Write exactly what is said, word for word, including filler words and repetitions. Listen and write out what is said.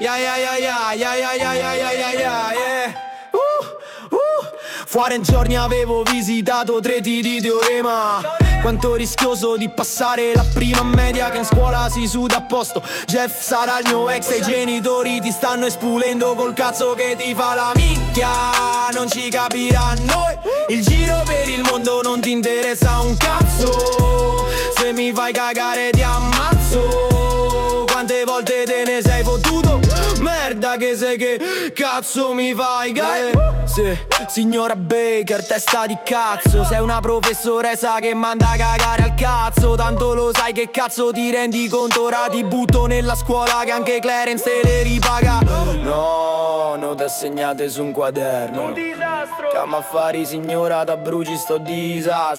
ai ai ai ai ai ai ai ai ai ai ai uh, uh. Fuori in giorni avevo visitato tre T di teorema. Quanto rischioso di passare la prima media, che in scuola si suda a posto. Jeff sarà il mio ex e i genitori ti stanno espulendo col cazzo che ti fa la minchia. Non ci capiranno, il giro per il mondo non ti interessa un cazzo. Se mi fai cagare ti ammazzo. Quante volte te ne sei fottuto? Merda che sei, che cazzo mi fai cagare? Sì, signora Baker, testa di cazzo. Sei una professoressa che manda a cagare al cazzo. Tanto lo sai che cazzo ti rendi conto. Ora ti butto nella scuola che anche Clarence te le ripaga. No, non ti assegnate su un quaderno. Un disastro. Chiama affari signora, da bruci sto disastro.